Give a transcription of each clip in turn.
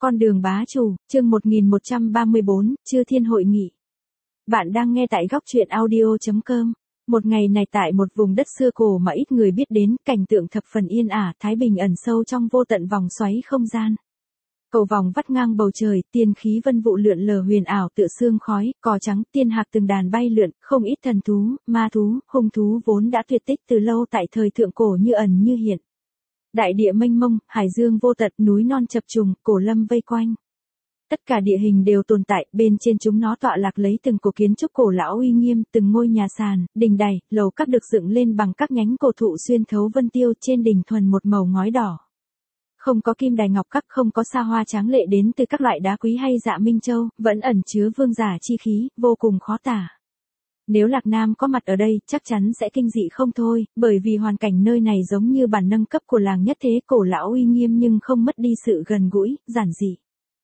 Con đường bá chủ, chương 1134, Chư Thiên Hội Nghị. Bạn đang nghe tại góc truyện audio.com. Một ngày này tại một vùng đất xưa cổ mà ít người biết đến, cảnh tượng thập phần yên ả, thái bình ẩn sâu trong vô tận vòng xoáy không gian. Cầu vòng vắt ngang bầu trời, tiên khí vân vụ lượn lờ huyền ảo tựa sương khói, cỏ trắng, tiên hạc từng đàn bay lượn, không ít thần thú, ma thú, hung thú vốn đã tuyệt tích từ lâu tại thời thượng cổ như ẩn như hiện. Đại địa mênh mông, hải dương vô tận, núi non chập trùng, cổ lâm vây quanh. Tất cả địa hình đều tồn tại, bên trên chúng nó tọa lạc lấy từng cổ kiến trúc cổ lão uy nghiêm, từng ngôi nhà sàn, đình đài, lầu các được dựng lên bằng các nhánh cổ thụ xuyên thấu vân tiêu, trên đỉnh thuần một màu ngói đỏ. Không có kim đài ngọc các, không có xa hoa tráng lệ đến từ các loại đá quý hay dạ minh châu, vẫn ẩn chứa vương giả chi khí, vô cùng khó tả. Nếu Lạc Nam có mặt ở đây, chắc chắn sẽ kinh dị không thôi, bởi vì hoàn cảnh nơi này giống như bản nâng cấp của làng nhất thế, cổ lão uy nghiêm nhưng không mất đi sự gần gũi, giản dị.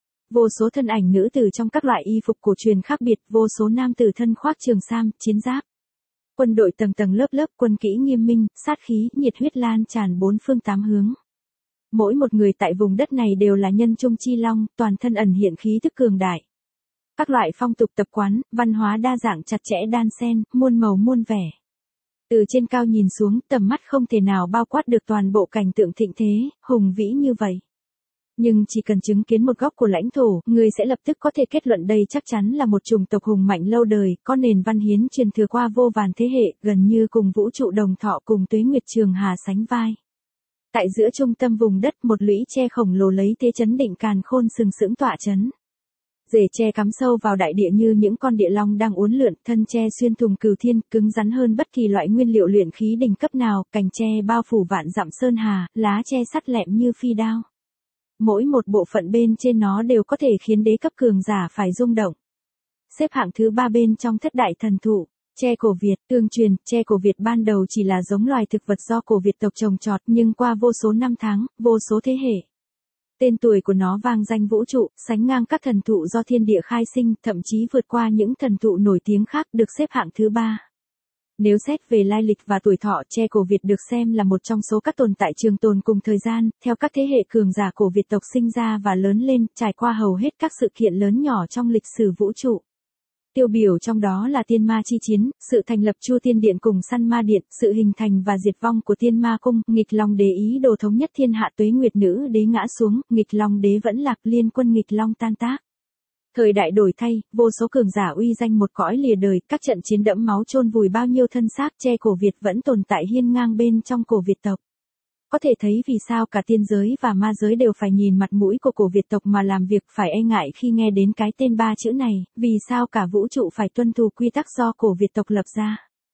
Vô số thân ảnh nữ tử trong các loại y phục cổ truyền khác biệt, vô số nam tử thân khoác trường sam, chiến giáp. Quân đội tầng tầng lớp lớp, quân kỹ nghiêm minh, sát khí, nhiệt huyết lan tràn bốn phương tám hướng. Mỗi một người tại vùng đất này đều là nhân trung chi long, toàn thân ẩn hiện khí tức cường đại. Các loại phong tục tập quán, văn hóa đa dạng chặt chẽ đan xen, muôn màu muôn vẻ. Từ trên cao nhìn xuống, tầm mắt không thể nào bao quát được toàn bộ cảnh tượng thịnh thế, hùng vĩ như vậy. Nhưng chỉ cần chứng kiến một góc của lãnh thổ, người sẽ lập tức có thể kết luận đây chắc chắn là một chủng tộc hùng mạnh lâu đời, có nền văn hiến truyền thừa qua vô vàn thế hệ, gần như cùng vũ trụ đồng thọ cùng Tuế Nguyệt Trường Hà sánh vai. Tại giữa trung tâm vùng đất, một lũy tre khổng lồ lấy thế chấn định càn khôn sừng sững tọa chấn. Rễ tre cắm sâu vào đại địa như những con địa long đang uốn lượn, thân tre xuyên thủng cửu thiên, cứng rắn hơn bất kỳ loại nguyên liệu luyện khí đỉnh cấp nào, cành tre bao phủ vạn dặm sơn hà, lá tre sắt lẹm như phi đao. Mỗi một bộ phận bên trên nó đều có thể khiến đế cấp cường giả phải rung động. Xếp hạng thứ 3 bên trong thất đại thần thụ, tre cổ Việt. Tương truyền, tre cổ Việt ban đầu chỉ là giống loài thực vật do cổ Việt tộc trồng trọt, nhưng qua vô số năm tháng, vô số thế hệ. Tên tuổi của nó vang danh vũ trụ, sánh ngang các thần thụ do thiên địa khai sinh, thậm chí vượt qua những thần thụ nổi tiếng khác, được xếp hạng thứ 3. Nếu xét về lai lịch và tuổi thọ, tre cổ Việt được xem là một trong số các tồn tại trường tồn cùng thời gian, theo các thế hệ cường giả cổ Việt tộc sinh ra và lớn lên, trải qua hầu hết các sự kiện lớn nhỏ trong lịch sử vũ trụ. Tiêu biểu trong đó là Tiên Ma chi chiến, sự thành lập Chu Tiên Điện cùng Săn Ma Điện, sự hình thành và diệt vong của Tiên Ma Cung, Nghịch Long Đế ý đồ thống nhất thiên hạ, Tuế Nguyệt Nữ Đế ngã xuống, Nghịch Long Đế vẫn lạc, liên quân Nghịch Long tan tác. Thời đại đổi thay, vô số cường giả uy danh một cõi lìa đời, các trận chiến đẫm máu chôn vùi bao nhiêu thân xác, tre cổ Việt vẫn tồn tại hiên ngang bên trong cổ Việt tộc. Có thể thấy vì sao cả tiên giới và ma giới đều phải nhìn mặt mũi của cổ Việt tộc mà làm việc, phải e ngại khi nghe đến cái tên 3 chữ này, vì sao cả vũ trụ phải tuân thủ quy tắc do cổ Việt tộc lập ra.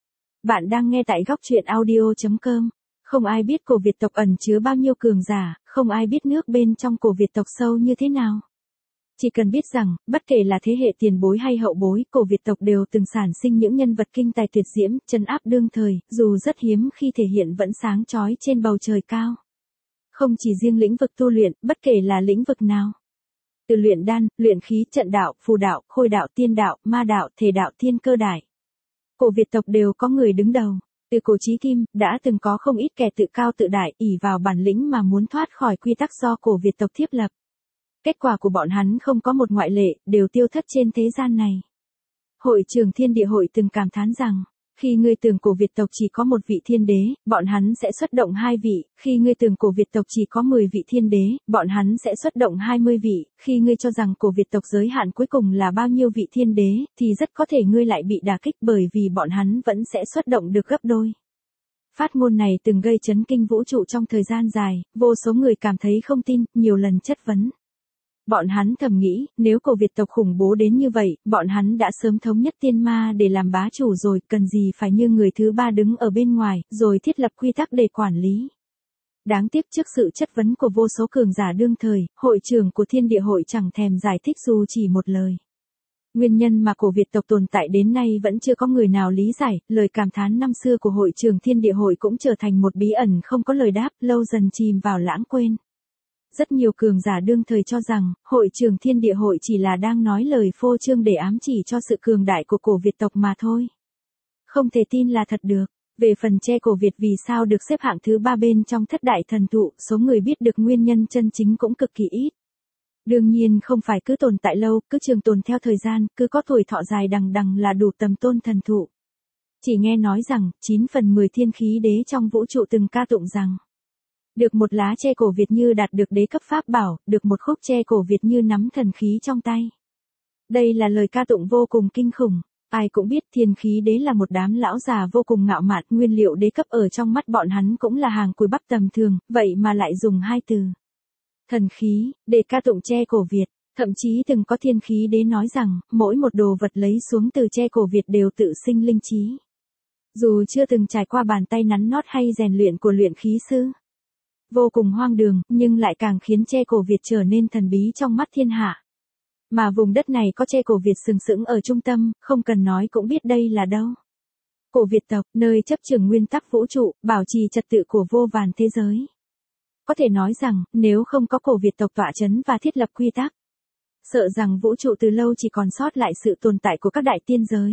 Bạn đang nghe tại góc truyện audio.com. Không ai biết cổ Việt tộc ẩn chứa bao nhiêu cường giả, không ai biết nước bên trong cổ Việt tộc sâu như thế nào. Chỉ cần biết rằng, bất kể là thế hệ tiền bối hay hậu bối, cổ Việt tộc đều từng sản sinh những nhân vật kinh tài tuyệt diễm, trấn áp đương thời, dù rất hiếm khi thể hiện vẫn sáng chói trên bầu trời cao. Không chỉ riêng lĩnh vực tu luyện, bất kể là lĩnh vực nào. Từ luyện đan, luyện khí, trận đạo, phù đạo, khôi đạo, tiên đạo, ma đạo, thể đạo, thiên cơ đại. Cổ Việt tộc đều có người đứng đầu. Từ cổ chí kim, đã từng có không ít kẻ tự cao tự đại, ỷ vào bản lĩnh mà muốn thoát khỏi quy tắc do cổ Việt tộc thiết lập. Kết quả của bọn hắn không có một ngoại lệ, đều tiêu thất trên thế gian này. Hội trưởng Thiên Địa Hội từng cảm thán rằng, khi ngươi tưởng cổ Việt tộc chỉ có một vị thiên đế, bọn hắn sẽ xuất động 2 vị, khi ngươi tưởng cổ Việt tộc chỉ có 10 vị thiên đế, bọn hắn sẽ xuất động 20 vị, khi ngươi cho rằng cổ Việt tộc giới hạn cuối cùng là bao nhiêu vị thiên đế, thì rất có thể ngươi lại bị đả kích bởi vì bọn hắn vẫn sẽ xuất động được gấp đôi. Phát ngôn này từng gây chấn kinh vũ trụ trong thời gian dài, vô số người cảm thấy không tin, nhiều lần chất vấn. Bọn hắn thầm nghĩ, nếu cổ Việt tộc khủng bố đến như vậy, bọn hắn đã sớm thống nhất tiên ma để làm bá chủ rồi, cần gì phải như người thứ 3 đứng ở bên ngoài, rồi thiết lập quy tắc để quản lý. Đáng tiếc trước sự chất vấn của vô số cường giả đương thời, hội trưởng của Thiên Địa Hội chẳng thèm giải thích dù chỉ một lời. Nguyên nhân mà cổ Việt tộc tồn tại đến nay vẫn chưa có người nào lý giải, lời cảm thán năm xưa của hội trưởng Thiên Địa Hội cũng trở thành một bí ẩn không có lời đáp, lâu dần chìm vào lãng quên. Rất nhiều cường giả đương thời cho rằng, hội trưởng Thiên Địa Hội chỉ là đang nói lời phô trương để ám chỉ cho sự cường đại của cổ Việt tộc mà thôi. Không thể tin là thật được. Về phần tre cổ Việt vì sao được xếp hạng thứ 3 bên trong thất đại thần thụ, số người biết được nguyên nhân chân chính cũng cực kỳ ít. Đương nhiên không phải cứ tồn tại lâu, cứ trường tồn theo thời gian, cứ có tuổi thọ dài đằng đằng là đủ tầm tôn thần thụ. Chỉ nghe nói rằng, 9 phần 10 thiên khí đế trong vũ trụ từng ca tụng rằng, được một lá tre cổ Việt như đạt được đế cấp pháp bảo, được một khúc tre cổ Việt như nắm thần khí trong tay. Đây là lời ca tụng vô cùng kinh khủng. Ai cũng biết thiên khí đế là một đám lão già vô cùng ngạo mạn, nguyên liệu đế cấp ở trong mắt bọn hắn cũng là hàng cùi bắp tầm thường, vậy mà lại dùng hai từ. Thần khí, để ca tụng tre cổ Việt, thậm chí từng có thiên khí đế nói rằng, mỗi một đồ vật lấy xuống từ tre cổ Việt đều tự sinh linh trí. Dù chưa từng trải qua bàn tay nắn nót hay rèn luyện của luyện khí sư. Vô cùng hoang đường, nhưng lại càng khiến tre cổ Việt trở nên thần bí trong mắt thiên hạ. Mà vùng đất này có tre cổ Việt sừng sững ở trung tâm, không cần nói cũng biết đây là đâu. Cổ Việt tộc, nơi chấp chưởng nguyên tắc vũ trụ, bảo trì trật tự của vô vàn thế giới. Có thể nói rằng, nếu không có cổ Việt tộc tọa chấn và thiết lập quy tắc, sợ rằng vũ trụ từ lâu chỉ còn sót lại sự tồn tại của các đại tiên giới.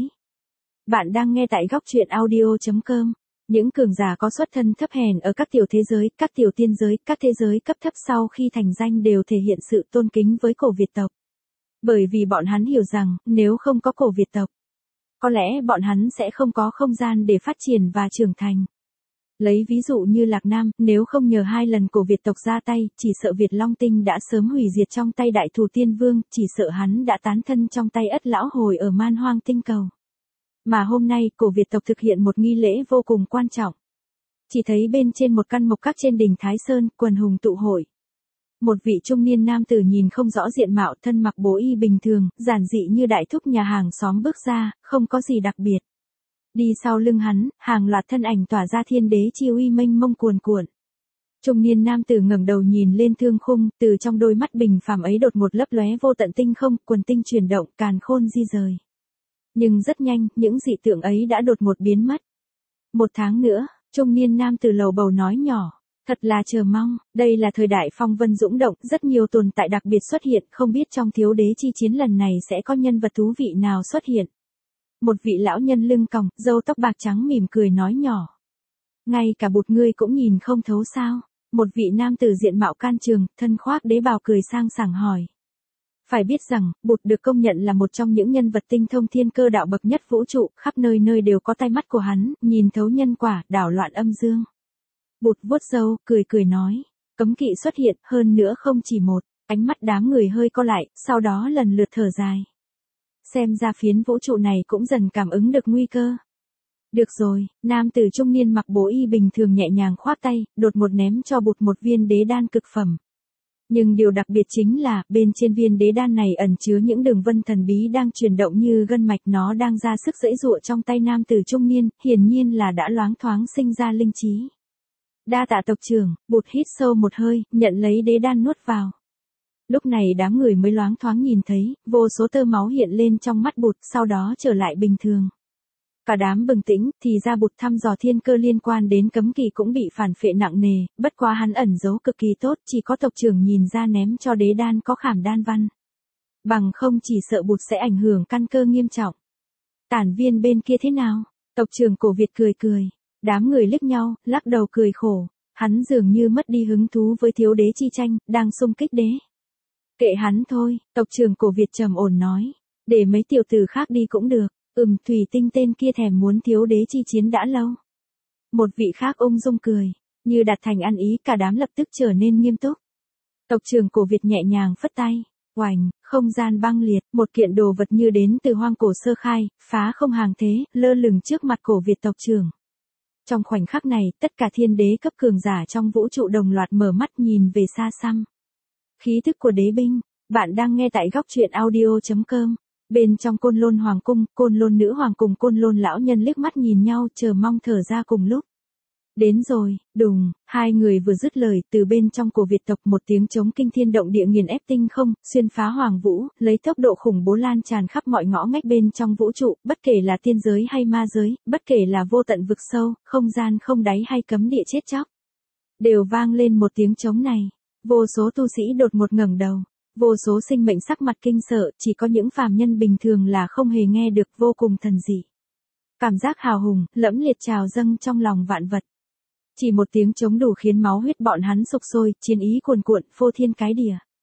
Bạn đang nghe tại góc truyện audio.com. Những cường giả có xuất thân thấp hèn ở các tiểu thế giới, các tiểu tiên giới, các thế giới cấp thấp sau khi thành danh đều thể hiện sự tôn kính với cổ Việt tộc. Bởi vì bọn hắn hiểu rằng, nếu không có cổ Việt tộc, có lẽ bọn hắn sẽ không có không gian để phát triển và trưởng thành. Lấy ví dụ như Lạc Nam, nếu không nhờ 2 lần cổ Việt tộc ra tay, chỉ sợ Việt Long Tinh đã sớm hủy diệt trong tay Đại Thù Tiên Vương, chỉ sợ hắn đã tán thân trong tay Ất Lão Hồi ở Man Hoang Tinh Cầu. Mà hôm nay, cổ Việt tộc thực hiện một nghi lễ vô cùng quan trọng. Chỉ thấy bên trên một căn mộc các trên đỉnh Thái Sơn, quần hùng tụ hội. Một vị trung niên nam tử nhìn không rõ diện mạo, thân mặc bố y bình thường, giản dị như đại thúc nhà hàng xóm bước ra, không có gì đặc biệt. Đi sau lưng hắn, hàng loạt thân ảnh tỏa ra thiên đế chi uy mênh mông cuồn cuộn. Trung niên nam tử ngẩng đầu nhìn lên thương khung, từ trong đôi mắt bình phàm ấy đột một lấp lóe vô tận tinh không, quần tinh chuyển động, càn khôn di rời. Nhưng rất nhanh, những dị tượng ấy đã đột một biến mất. 1 tháng nữa, trung niên nam tử lầu bầu nói nhỏ. Thật là chờ mong, đây là thời đại phong vân dũng động, rất nhiều tồn tại đặc biệt xuất hiện, không biết trong thiếu đế chi chiến lần này sẽ có nhân vật thú vị nào xuất hiện. Một vị lão nhân lưng còng, râu tóc bạc trắng mỉm cười nói nhỏ. Ngay cả bụt ngươi cũng nhìn không thấu sao? Một vị nam tử diện mạo can trường, thân khoác đế bào cười sang sảng hỏi. Phải biết rằng, bụt được công nhận là một trong những nhân vật tinh thông thiên cơ đạo bậc nhất vũ trụ, khắp nơi nơi đều có tai mắt của hắn, nhìn thấu nhân quả, đảo loạn âm dương. Bụt vuốt râu, cười cười nói. Cấm kỵ xuất hiện, hơn nữa không chỉ một. Ánh mắt đám người hơi co lại, sau đó lần lượt thở dài. Xem ra phiến vũ trụ này cũng dần cảm ứng được nguy cơ. Được rồi, nam tử trung niên mặc bố y bình thường nhẹ nhàng khoác tay, đột một ném cho Bụt một viên đế đan cực phẩm. Nhưng điều đặc biệt chính là, bên trên viên đế đan này ẩn chứa những đường vân thần bí đang chuyển động như gân mạch, nó đang ra sức giãy giụa trong tay nam tử trung niên, hiển nhiên là đã loáng thoáng sinh ra linh trí. Đa tạ tộc trưởng, Bụt hít sâu một hơi, nhận lấy đế đan nuốt vào. Lúc này đám người mới loáng thoáng nhìn thấy, vô số tơ máu hiện lên trong mắt Bụt, sau đó trở lại bình thường. Cả đám bừng tỉnh, thì ra Bụt thăm dò thiên cơ liên quan đến cấm kỵ cũng bị phản phệ nặng nề, bất quá hắn ẩn giấu cực kỳ tốt, chỉ có tộc trưởng nhìn ra ném cho đế đan có khảm đan văn. Bằng không chỉ sợ Bụt sẽ ảnh hưởng căn cơ nghiêm trọng. Tản viên bên kia thế nào? Tộc trưởng cổ Việt cười cười. Đám người liếc nhau, lắc đầu cười khổ. Hắn dường như mất đi hứng thú với thiếu đế chi tranh, đang xung kích đế. Kệ hắn thôi, tộc trưởng cổ Việt trầm ổn nói. Để mấy tiểu tử khác đi cũng được. Thủy Tinh tên kia thèm muốn thiếu đế chi chiến đã lâu. Một vị khác ung dung cười. Như đặt thành ăn ý, cả đám lập tức trở nên nghiêm túc. Tộc trưởng cổ Việt nhẹ nhàng phất tay. Oành, không gian băng liệt, một kiện đồ vật như đến từ hoang cổ sơ khai, phá không hàng thế, lơ lửng trước mặt cổ Việt tộc trưởng. Trong khoảnh khắc này, tất cả thiên đế cấp cường giả trong vũ trụ đồng loạt mở mắt nhìn về xa xăm. Khí thức của đế binh, bạn đang nghe tại góc truyện audio.com. Bên trong Côn Lôn Hoàng cung, Côn Lôn nữ hoàng cùng Côn Lôn lão nhân liếc mắt nhìn nhau, chờ mong thở ra cùng lúc. Đến rồi, đùng, hai người vừa dứt lời, từ bên trong cổ Việt tộc một tiếng trống kinh thiên động địa nghiền ép tinh không, xuyên phá hoàng vũ, lấy tốc độ khủng bố lan tràn khắp mọi ngõ ngách bên trong vũ trụ, bất kể là tiên giới hay ma giới, bất kể là vô tận vực sâu, không gian không đáy hay cấm địa chết chóc. Đều vang lên một tiếng trống này, vô số tu sĩ đột một ngẩng đầu. Vô số sinh mệnh sắc mặt kinh sợ, chỉ có những phàm nhân bình thường là không hề nghe được, vô cùng thần dị. Cảm giác hào hùng, lẫm liệt trào dâng trong lòng vạn vật. Chỉ một tiếng trống đủ khiến máu huyết bọn hắn sục sôi, chiến ý cuồn cuộn, phô thiên cái địa.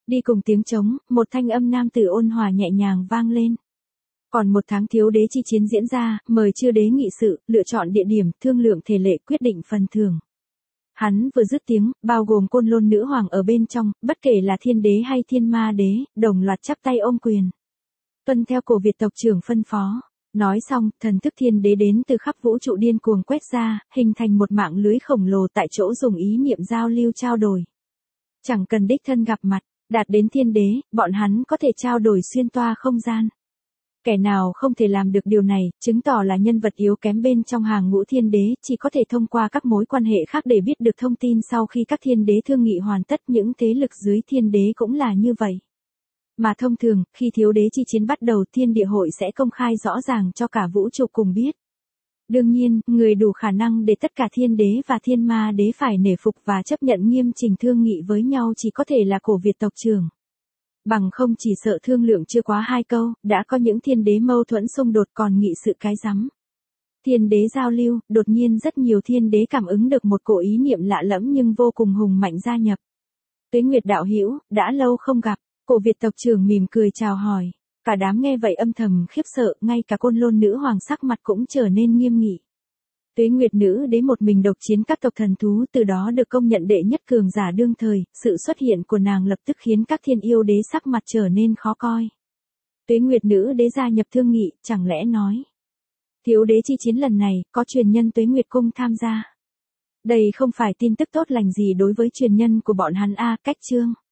Đi cùng tiếng trống, một thanh âm nam tử ôn hòa nhẹ nhàng vang lên. Còn một tháng thiếu đế chi chiến diễn ra, mời chư đế nghị sự, lựa chọn địa điểm, thương lượng thể lệ, quyết định phần thưởng. Hắn vừa dứt tiếng, bao gồm Côn Lôn nữ hoàng ở bên trong, bất kể là thiên đế hay thiên ma đế, đồng loạt chắp tay ôm quyền. Tuân theo cổ Việt tộc trưởng phân phó. Nói xong, thần thức thiên đế đến từ khắp vũ trụ điên cuồng quét ra, hình thành một mạng lưới khổng lồ tại chỗ dùng ý niệm giao lưu trao đổi. Chẳng cần đích thân gặp mặt, đạt đến thiên đế, bọn hắn có thể trao đổi xuyên toa không gian. Kẻ nào không thể làm được điều này, chứng tỏ là nhân vật yếu kém bên trong hàng ngũ thiên đế, chỉ có thể thông qua các mối quan hệ khác để biết được thông tin sau khi các thiên đế thương nghị hoàn tất. Những thế lực dưới thiên đế cũng là như vậy. Mà thông thường, khi thiếu đế chi chiến bắt đầu, thiên địa hội sẽ công khai rõ ràng cho cả vũ trụ cùng biết. Đương nhiên, người đủ khả năng để tất cả thiên đế và thiên ma đế phải nể phục và chấp nhận nghiêm chỉnh thương nghị với nhau chỉ có thể là cổ Việt tộc trưởng. Bằng không chỉ sợ thương lượng chưa quá 2 câu, đã có những thiên đế mâu thuẫn xung đột còn nghị sự cái rắm. Thiên đế giao lưu, đột nhiên rất nhiều thiên đế cảm ứng được một cổ ý niệm lạ lẫm nhưng vô cùng hùng mạnh gia nhập. Tuế Nguyệt đạo hữu, đã lâu không gặp, cổ Việt tộc trưởng mỉm cười chào hỏi. Cả đám nghe vậy âm thầm khiếp sợ, ngay cả Côn Lôn nữ hoàng sắc mặt cũng trở nên nghiêm nghị. Tuế Nguyệt nữ đế một mình độc chiến các tộc thần thú, từ đó được công nhận đệ nhất cường giả đương thời, sự xuất hiện của nàng lập tức khiến các thiên yêu đế sắc mặt trở nên khó coi. Tuế Nguyệt nữ đế gia nhập thương nghị, chẳng lẽ nói thiếu đế chi chiến lần này có truyền nhân Tuế Nguyệt cung tham gia. Đây không phải tin tức tốt lành gì đối với truyền nhân của bọn hắn a. Cách chương